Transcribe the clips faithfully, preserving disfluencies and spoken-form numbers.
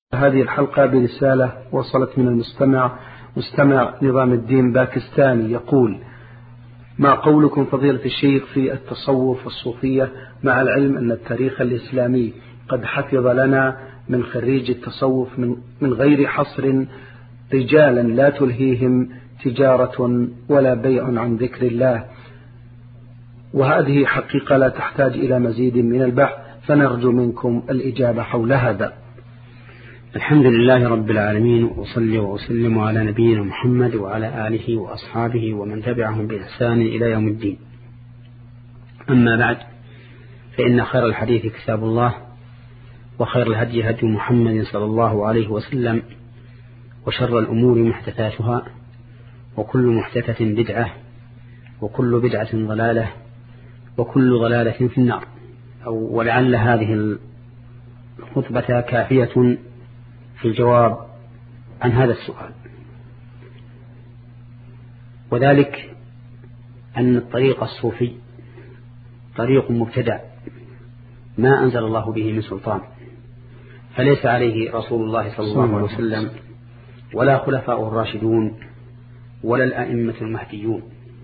هذه الحلقة برسالة وصلت من المستمع مستمع نظام الدين باكستاني يقول: ما قولكم فضيلة الشيخ في التصوف والصوفية، مع العلم أن التاريخ الإسلامي قد حفظ لنا من خريج التصوف من, من غير حصر رجالا لا تلهيهم تجارة ولا بيع عن ذكر الله، وهذه حقيقة لا تحتاج إلى مزيد من البحث، فنرجو منكم الإجابة حول هذا. الحمد لله رب العالمين، وصلي وأسلم على نبينا محمد وعلى آله وأصحابه ومن تبعهم بإحسان إلى يوم الدين. أما بعد، فإن خير الحديث كتاب الله، وخير الهدي هدي محمد صلى الله عليه وسلم، وشر الأمور محدثاتها، وكل محدثة بدعة، وكل بدعة ضلالة، وكل ضلالة في النار. ولعل هذه الخطبة كافية في الجواب عن هذا السؤال، وذلك أن الطريق الصوفي طريق مبتدع ما أنزل الله به من سلطان، فليس عليه رسول الله صلى الله عليه وسلم ولا خلفاء الراشدون ولا الأئمة المهديون،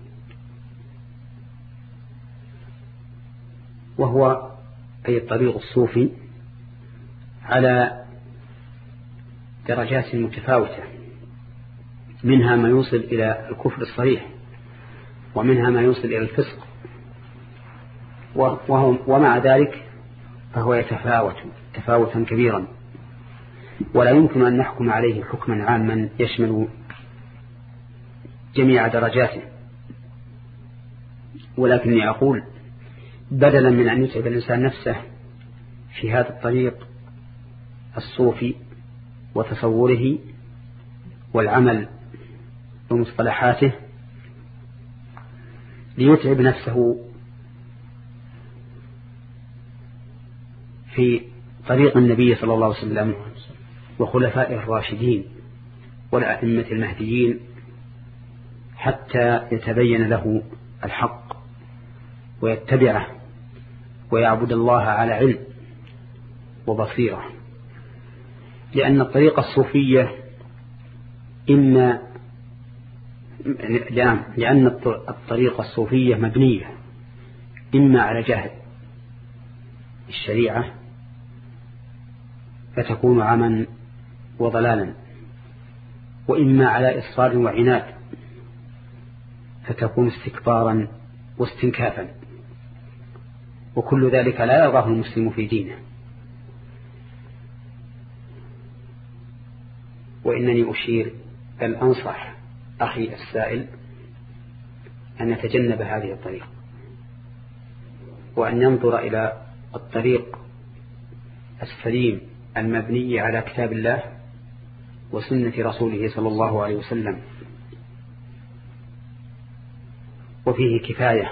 وهو أي الطريق الصوفي على درجات متفاوتة، منها ما يوصل إلى الكفر الصريح، ومنها ما يوصل إلى الفسق، ومع ذلك فهو يتفاوت تفاوتا كبيرا، ولا يمكن أن نحكم عليه حكما عاما يشمل جميع درجاته. ولكني أقول بدلا من أن يتعب الإنسان نفسه في هذا الطريق الصوفي وتصوره والعمل بمصطلحاته ليتعب نفسه في طريق النبي صلى الله عليه وسلم وخلفائه الراشدين والأئمة المهديين حتى يتبين له الحق ويتبعه ويعبد الله على علم وبصيرة، لأن الطريقة الصوفية إما لأن الطريقة الصوفية مبنية إما على جهل الشريعة فتكون عما وضلالا، وإما على إصرار وعناد فتكون استكبارا واستنكافا، وكل ذلك لا يرضاه المسلم في دينه. وإنني أشير بل أنصح أخي السائل أن يتجنب هذه الطريق، وأن ينظر إلى الطريق السليم المبني على كتاب الله وسنة رسوله صلى الله عليه وسلم، وفيه كفاية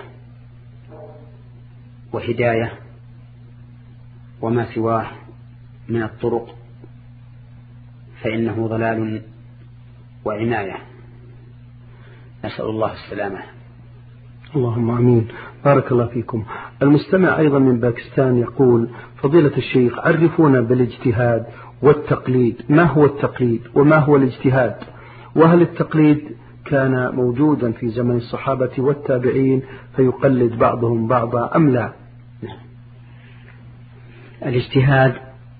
وهداية، وما سواه من الطرق فإنه ضلال وعناية. نسأل الله السلامة. اللهم آمين. بارك الله فيكم. المستمع أيضا من باكستان يقول: فضيلة الشيخ، عرفونا بالاجتهاد والتقليد، ما هو التقليد وما هو الاجتهاد؟ وهل التقليد كان موجودا في زمن الصحابة والتابعين فيقلد بعضهم بعضا أم لا؟ الاجتهاد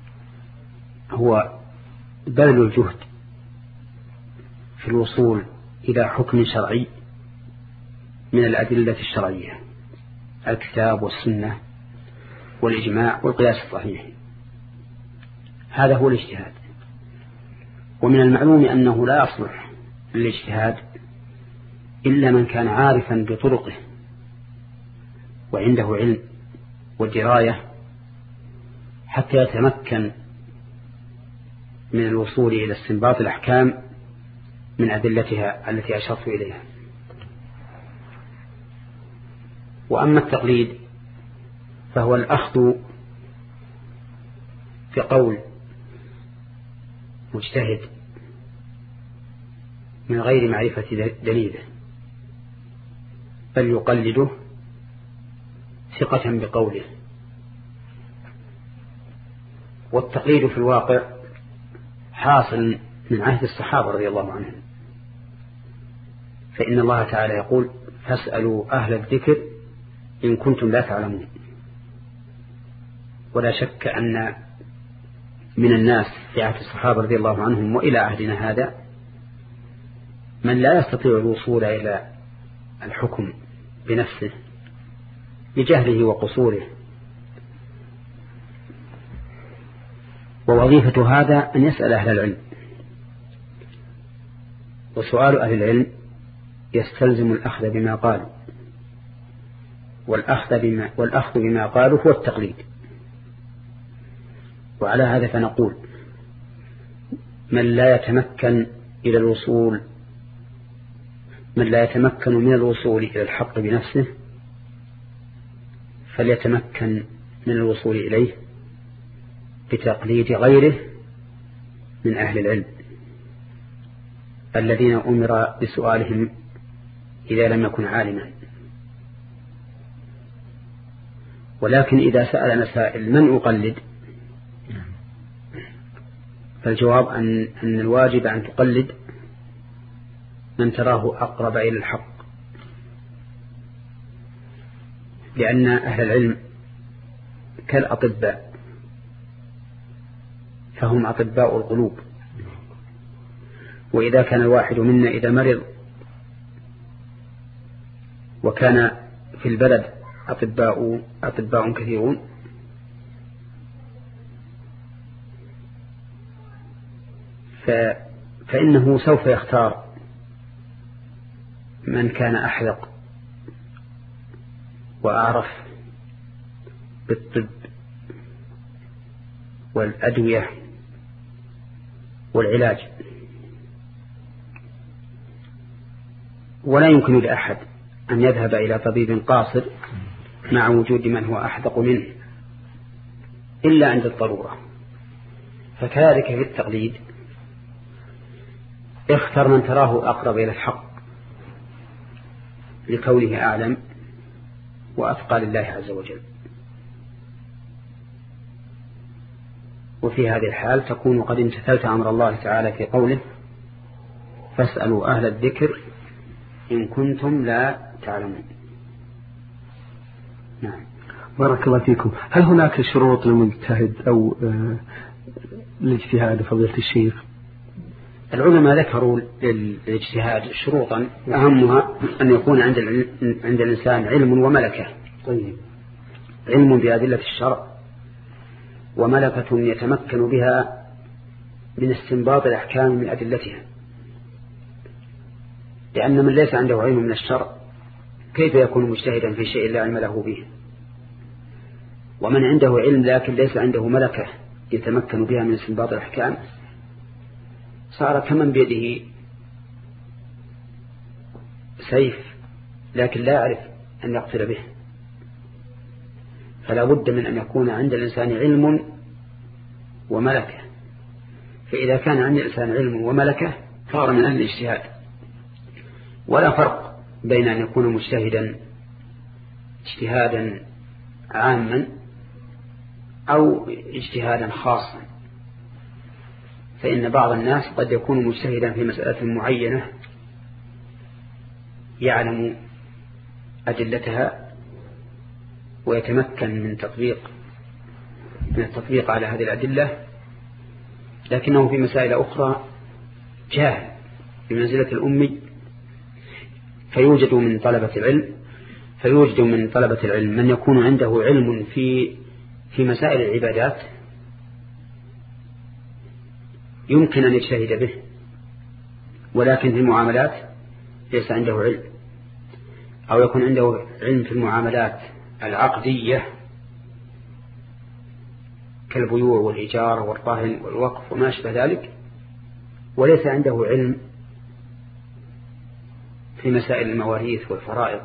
هو بذل الجهد في الوصول إلى حكم شرعي من الأدلة الشرعية، الكتاب والسنة والإجماع والقياس الصحيح، هذا هو الاجتهاد. ومن المعلوم أنه لا يصلح للاجتهاد إلا من كان عارفا بطرقه وعنده علم ودراية حتى يتمكن من الوصول إلى استنباط الأحكام من أدلتها التي أشرت إليها. وأما التقليد فهو الأخذ في قول مجتهد من غير معرفة دليله، بل يقلده ثقة بقوله. والتقليد في الواقع حاصل من عهد الصحابة رضي الله عنهم، فإن الله تعالى يقول فاسألوا أهل الذكر إن كنتم لا تعلمون. ولا شك أن من الناس في عهد الصحابة رضي الله عنهم وإلى عهدنا هذا من لا يستطيع الوصول إلى الحكم بنفسه لجهله وقصوره، ووظيفة هذا أن يسأل أهل العلم. وسؤال أهل العلم يستلزم الأخذ بما قالوا، والأخذ بما, والأخذ بما قالوا هو التقليد. وعلى هذا فنقول من لا يتمكن إلى الوصول من لا يتمكن من الوصول إلى الحق بنفسه فليتمكن من الوصول إليه بتقليد غيره من أهل العلم الذين أمر بسؤالهم إذا لم يكن عالما. ولكن إذا سأل سائل من أقلد، فالجواب أن, أن الواجب أن تقلد من تراه أقرب إلى الحق، لأن أهل العلم كالأطباء، فهم أطباء القلوب. وإذا كان الواحد منا إذا مرض وكان في البلد أطباء, أطباء كثيرون فإنه سوف يختار من كان أحذق وأعرف بالطب والأدوية والعلاج. ولا يمكن لأحد أن يذهب إلى طبيب قاصر مع وجود من هو أحذق منه إلا عند الضرورة. فكذلك في التقليد اختر من تراه أقرب إلى الحق لكونه أعلم وأتقى لله عز وجل. وفي هذه الحال تكون قد امتثلت أمر الله تعالى في قوله فاسألوا أهل الذكر إن كنتم لا تعلمون. نعم. بارك الله فيكم. هل هناك شروط للمجتهد أو الاجتهاد فضيلة الشيخ؟ العلماء ذكروا للاجتهاد شروطا أهمها أن يكون عند عند الإنسان علم وملكة. طيب. علم بأدلة الشرع وملكة يتمكن بها من استنباط الأحكام من أدلتها، لأن من ليس عنده علم من الشرع كيف يكون مجتهدا في شيء لا علم له به؟ ومن عنده علم لكن ليس عنده ملكة يتمكن بها من استنباط الأحكام صار كمن بيده سيف لكن لا يعرف أن يقتل به. فلا بد من أن يكون عند الإنسان علم وملكة. فإذا كان عند الإنسان علم وملكة صار من أهل الاجتهاد. ولا فرق بين أن يكون مجتهدا اجتهادا عاما أو اجتهادا خاصا، فإن بعض الناس قد يكون مجتهدا في مسألة معينة يعلم أدلتها ويتمكن من تطبيق من التطبيق على هذه الأدلة، لكنه في مسائل أخرى جاهل بمنزلة الأمي، فيوجد من طلبة العلم فيوجد من طلبة العلم من يكون عنده علم في في مسائل العبادات يمكن أن يجتهد به، ولكن في المعاملات ليس عنده علم، أو يكون عنده علم في المعاملات العقدية كالبيوع والإيجار والرهن والوقف وما شابه ذلك، وليس عنده علم في مسائل المواريث والفرائض.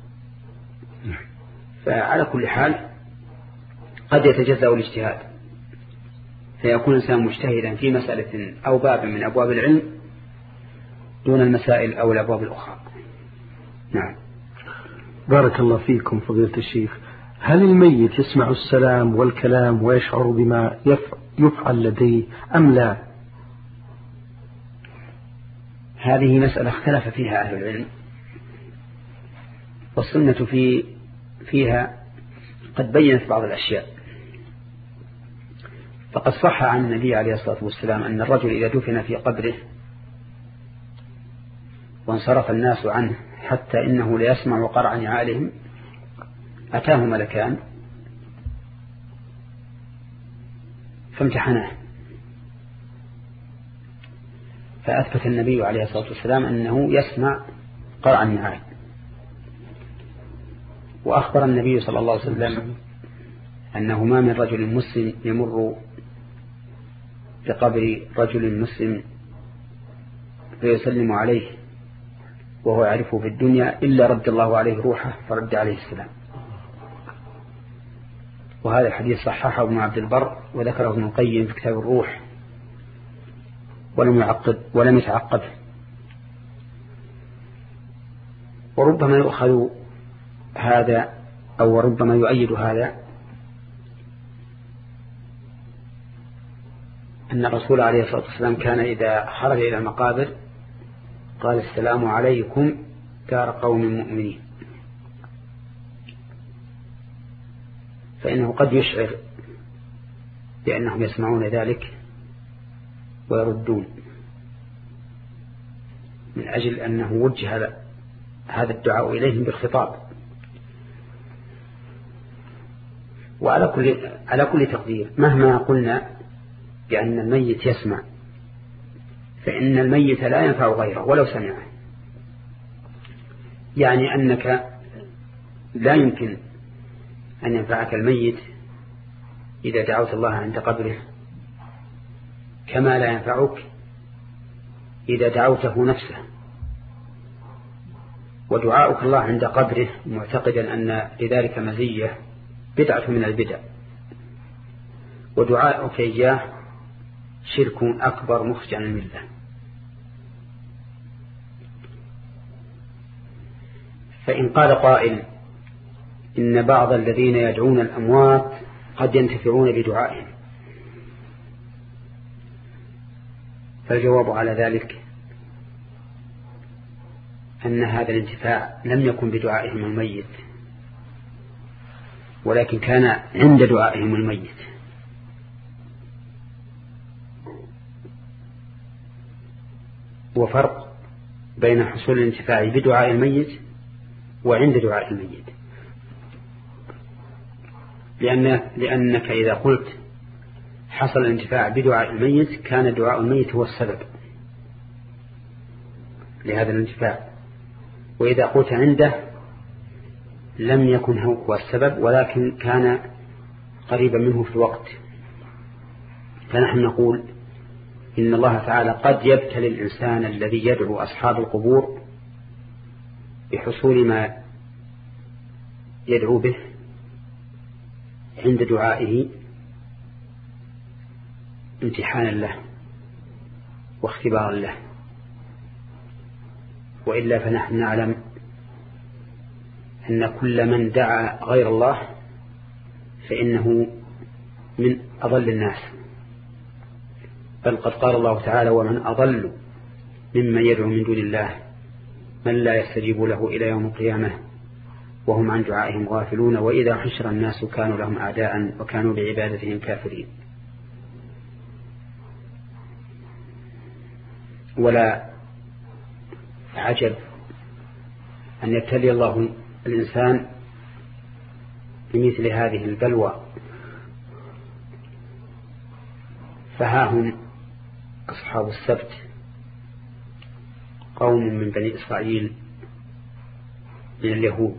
فعلى كل حال قد يتجزأ الاجتهاد فيكون الإنسان مجتهدا في مسألة أو باب من أبواب العلم دون المسائل أو الأبواب الأخرى. نعم. بارك الله فيكم فضيلة الشيخ. هل الميت يسمع السلام والكلام ويشعر بما يفعل لديه أم لا؟ هذه مسألة اختلف فيها أهل العلم، والسنة في فيها قد بينت بعض الأشياء. فقد صح عن النبي عليه الصلاة والسلام أن الرجل إذا دفن في قبره وانصرف الناس عنه حتى إنه ليسمع قرع نعالهم أتاه ملكان فامتحناه، فأثبت النبي عليه الصلاة والسلام أنه يسمع قرع النعال. وأخبر النبي صلى الله عليه وسلم أنه ما من رجل مسلم يمر بقبر رجل مسلم فيسلم عليه وهو يعرفه في الدنيا إلا رد الله عليه روحه فرد عليه السلام. وهذا الحديث صححه ابن عبد البر وذكره ابن القيم في كتاب الروح ولم يعقد ولم يتعقد. وربما يؤخذ هذا أو ربما يؤيد هذا أن الرسول عليه الصلاة والسلام كان إذا خرج إلى المقابر قال السلام عليكم دار قوم مؤمنين، فإنه قد يشعر بأنهم يسمعون ذلك ويردون من أجل أنه وجه هذا الدعاء إليهم بالخطاب. وعلى كل على كل تقدير مهما قلنا بأن الميت يسمع فإن الميت لا ينفع غيره ولو سمعه، يعني أنك لا يمكن أن ينفعك الميت إذا دعوت الله عند قبره كما لا ينفعك إذا دعوته نفسه. ودعاؤك الله عند قبره معتقدا أن لذلك مزية بدعة من البدع، ودعاؤك إياه شرك أكبر مخرج عن الملة. فإن قال قائل إن بعض الذين يدعون الأموات قد ينتفعون بدعائهم، فالجواب على ذلك أن هذا الانتفاع لم يكن بدعائهم الميت ولكن كان عند دعائهم الميت. وفرق بين حصول الانتفاع بدعاء الميت وعند دعاء الميت، لأن لأنك إذا قلت حصل الانتفاع بدعاء الميت كان دعاء الميت هو السبب لهذا الانتفاع، وإذا قلت عنده لم يكن هو السبب ولكن كان قريبا منه في الوقت. فنحن نقول إن الله تعالى قد يبتلي الإنسان الذي يدعو أصحاب القبور بحصول ما يدعو به عند دعائه امتحانا له واختبارا له، وإلا فنحن نعلم أن كل من دعا غير الله فإنه من أضل الناس، بل قد قال الله تعالى ومن أضل ممن يدعو من دون الله من لا يستجيب له إلى يوم القيامة وهم عن دعائهم غافلون وإذا حشر الناس كانوا لهم أعداء وكانوا بعبادتهم كافرين. ولا عجب أن يبتلي الله الإنسان بمثل هذه البلوى. فهاهم أصحاب السبت قوم من بني إسرائيل من اليهود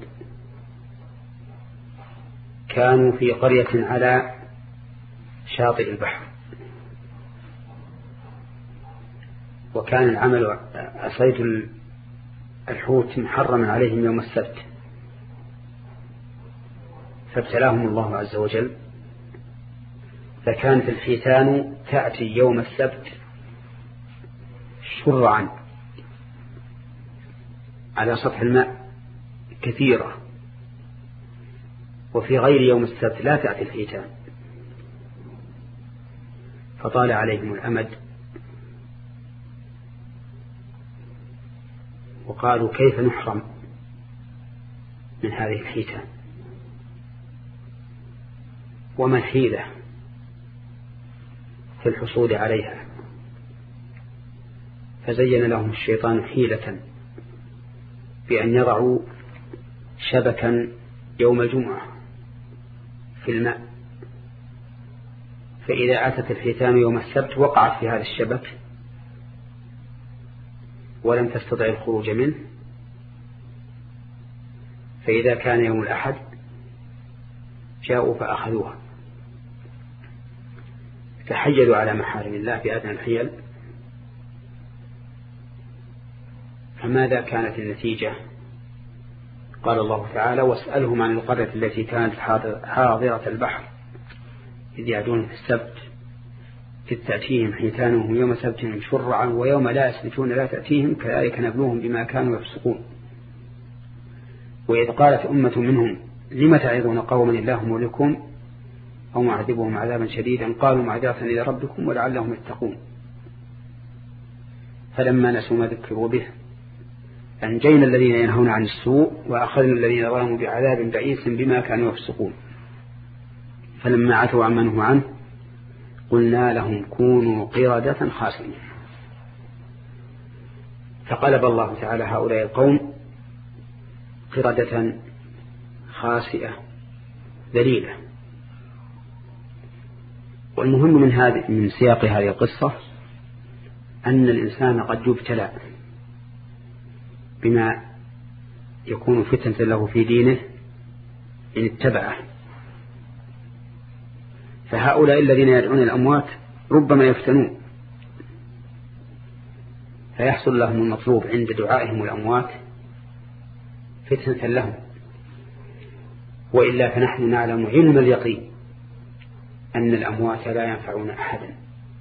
كانوا في قرية على شاطئ البحر، وكان العمل صيد الحوت محرما عليهم يوم السبت، فابتلاهم الله عز وجل، فكانت الحيتان تأتي يوم السبت شرعا على سطح الماء كثيرة، وفي غير يوم السبت لا تأتي الحيتان، فطال عليهم الأمد وقالوا كيف نحرم من هذه الحيتان وما الحيلة في الحصول عليها؟ فزين لهم الشيطان حيلة بأن يضعوا شبكا يوم الجمعة في الماء، فإذا أتت الحيتان يوم السبت وقعت في هذا الشبك ولم تستطع الخروج منه، فإذا كان يوم الأحد جاءوا فأخذوها، تحيلوا على محارم الله بأدنى الحيل. فماذا كانت النتيجة؟ قال الله تعالى: واسألهم عن القرية التي كانت حاضرة البحر إذ يعدون في السبت إذ تأتيهم حيتانهم يوم سبتهم شرعا ويوم لا يسبتون لا تأتيهم كذلك نبلوهم بما كانوا يفسقون. وإذ قالت أمة منهم لم تعظون قوما الله مهلكهم أو معذبهم عذابا شديدا قالوا معذرة إلى ربكم ولعلهم يتقون. فلما نسوا ما ذكروا به أنجينا الذين ينهون عن السوء وأخذنا الذين ظلموا بعذاب بئيس بما كانوا يفسقون. فلما عتوا عما نهوا عنه قلنا لهم كونوا قردة خاسئين. فقلب الله تعالى هؤلاء القوم قردة خاسئة ذليلة. والمهم من هذه من سياق هذه القصة أن الإنسان قد يبتلى بما يكون فتنة له في دينه إن اتبعه. فهؤلاء الذين يدعون الأموات ربما يفتنون فيحصل لهم المطلوب عند دعائهم الأموات فتنة لهم، وإلا فنحن نعلم علم اليقين أن الأموات لا ينفعون أحدا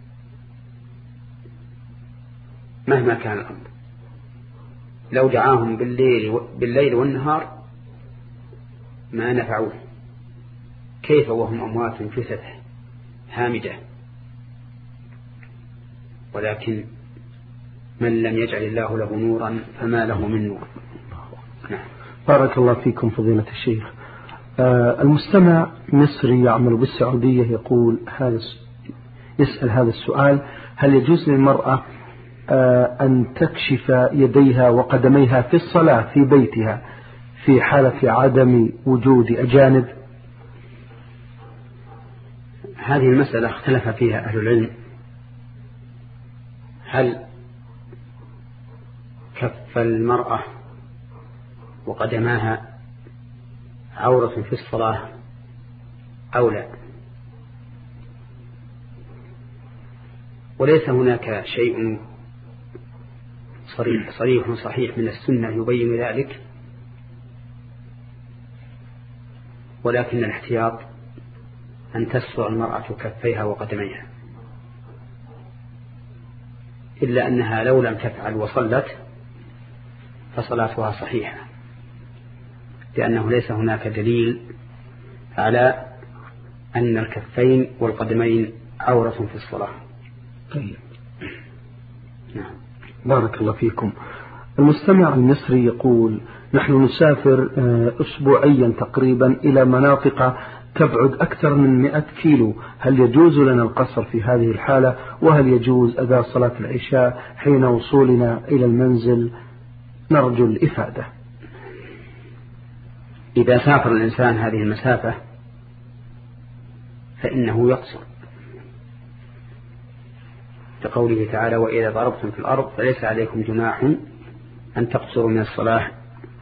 مهما كان الأمر. لو دعاهم بالليل, بالليل والنهار ما نفعوه، كيف وهم أموات جثث هامدة. ولكن من لم يجعل الله له نورا فما له من نور. نعم. بارك الله فيكم فضيلة الشيخ. آه المستمع مصري يعمل بالسعودية يقول هذا يسأل هذا السؤال: هل يجوز للمرأة آه أن تكشف يديها وقدميها في الصلاة في بيتها في حالة عدم وجود أجانب؟ هذه المسألة اختلف فيها أهل العلم، هل كف المرأة وقدماها عورة في الصلاة أو لا. وليس هناك شيء صريح, صريح صحيح من السنة يبين ذلك، ولكن الاحتياط أن تستر المرأة كفيها وقدميها، إلا أنها لو لم تفعل وصلت فصلاتها صحيحة، لأنه ليس هناك دليل على أن الكفين والقدمين عورة في الصلاة. طيب. نعم. بارك الله فيكم. المستمع المصري يقول: نحن نسافر أسبوعيا تقريبا إلى مناطق تبعد أكثر من مئة كيلو، هل يجوز لنا القصر في هذه الحالة؟ وهل يجوز أداء صلاة العشاء حين وصولنا إلى المنزل؟ نرجو الإفادة. إذا سافر الإنسان هذه المسافة فإنه يقصر، كقوله تعالى: وإذا ضربتم في الأرض فليس عليكم جناح أن تقصروا من الصلاة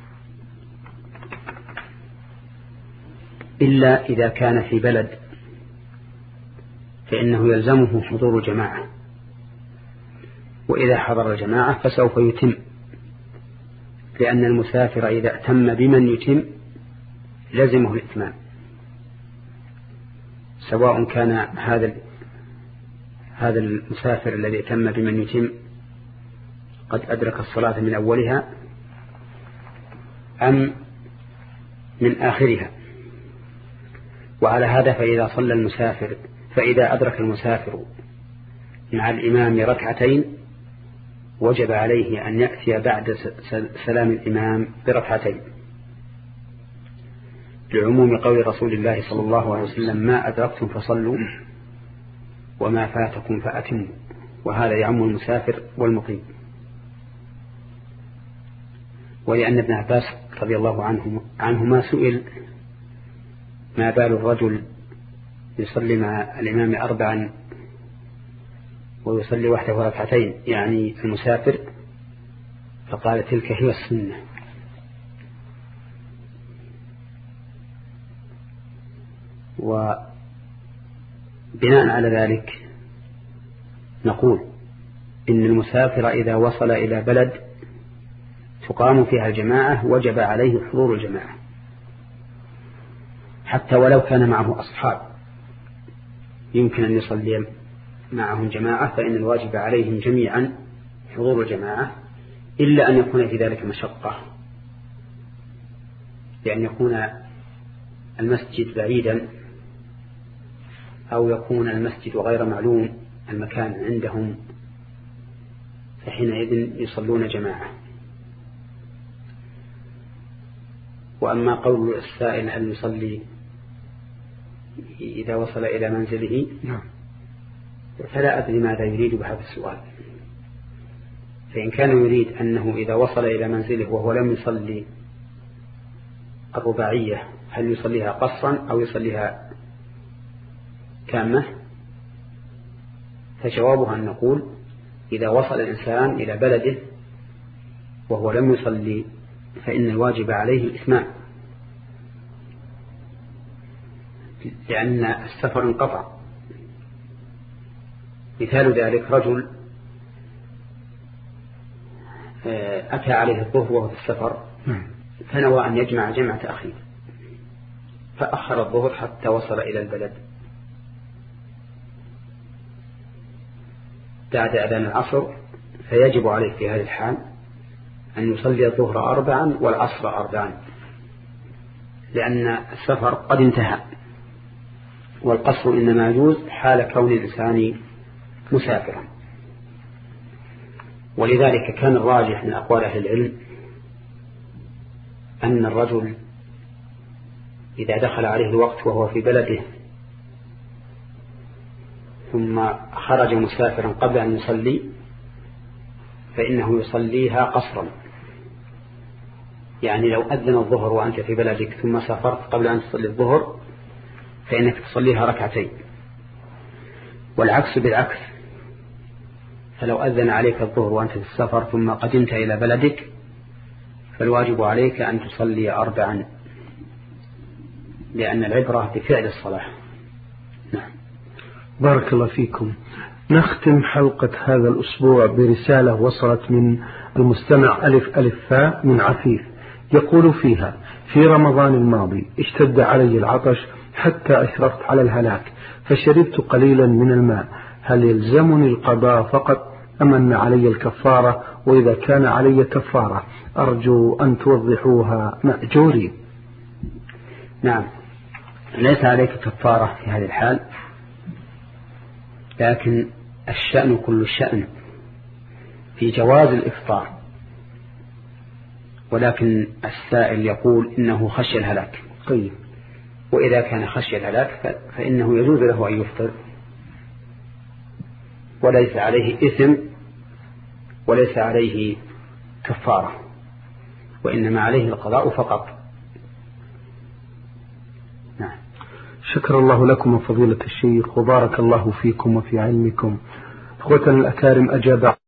إلا إذا كان في بلد فإنه يلزمه حضور جماعة، وإذا حضر الجماعة فسوف يتم، لأن المسافر إذا اتم بمن يتم لزمه الاتمام، سواء كان هذا هذا المسافر الذي اتم بمن يتم قد أدرك الصلاة من أولها أم من آخرها. وعلى هذا فإذا صلى المسافر فإذا أدرك المسافر مع الإمام ركعتين وجب عليه أن يأتي بعد سلام الإمام بركعتين، لعموم قول رسول الله صلى الله عليه وسلم: ما أدركتم فصلوا وما فاتكم فأتموا. وهذا يعم المسافر والمقيم. ولأن ابن عباس رضي الله عنه عنهما سئل: ما بال الرجل يصلي مع الإمام أربعا ويصلي وحده ركعتين، يعني المسافر؟ فقال: تلك هي السنة. وبناء على ذلك نقول إن المسافر إذا وصل إلى بلد تقام فيها الجماعة وجب عليه حضور الجماعة، حتى ولو كان معه أصحاب يمكن أن يصلي معهم جماعة، فإن الواجب عليهم جميعا حضور الجماعة، إلا أن يكون في ذلك مشقة، لأن يكون المسجد بعيدا أو يكون المسجد غير معلوم المكان عندهم، فحينئذ يصلون جماعة. وأما قول السائل: هل يصلي إذا وصل إلى منزله؟ فلا أدري ماذا يريد بهذا السؤال. فإن كان يريد أنه إذا وصل إلى منزله وهو لم يصلي الرباعية هل يصليها قصرا أو يصليها كامة، فجوابها أن نقول: إذا وصل الإنسان إلى بلده وهو لم يصلي فإن الواجب عليه الإتمام، لأن السفر انقطع. مثال ذلك: رجل أتى عليه الظهر وهو في السفر فنوى أن يجمع جمعة أخيه، فأخر الظهر حتى وصل إلى البلد بعد أذان العصر، فيجب عليه في هذه الحال أن يصلي الظهر أربعا والعصر أربعا، لأن السفر قد انتهى، والقصر إنما يجوز حال كون الإنسان مسافرا. ولذلك كان الراجح من أقوال أهل العلم أن الرجل إذا دخل عليه الوقت وهو في بلده ثم خرج مسافرا قبل أن يصلي فإنه يصليها قصرا، يعني لو أذن الظهر وأنت في بلدك ثم سافرت قبل أن تصلي الظهر فإنك تصليها ركعتين، والعكس بالعكس، فلو أذن عليك الظهر وأنت في السفر ثم قدمت إلى بلدك فالواجب عليك أن تصلي أربعا، لأن العبرة بفعل الصلاة. نعم. بارك الله فيكم. نختم حلقة هذا الأسبوع برسالة وصلت من المستمع ألف ألف فاء من عفيف، يقول فيها: في رمضان الماضي اشتد علي العطش حتى أشرفت على الهلاك، فشربت قليلا من الماء، هل يلزمني القضاء فقط أم أن علي الكفارة؟ وإذا كان علي كفارة أرجو أن توضحوها مأجوري. نعم، ليس عليك كفارة في هذه الحال، لكن الشأن كل الشأن في جواز الإفطار، ولكن السائل يقول إنه خشي الهلاك. طيب، وإذا كان خشي الهلاك فإنه يجوز له أن يفطر وليس عليه إثم وليس عليه كفارة، وإنما عليه القضاء فقط. نعم. شكر الله لكم فضيلة الشيخ وبارك الله فيكم وفي علمكم. أخوتنا الأكارم، أجاب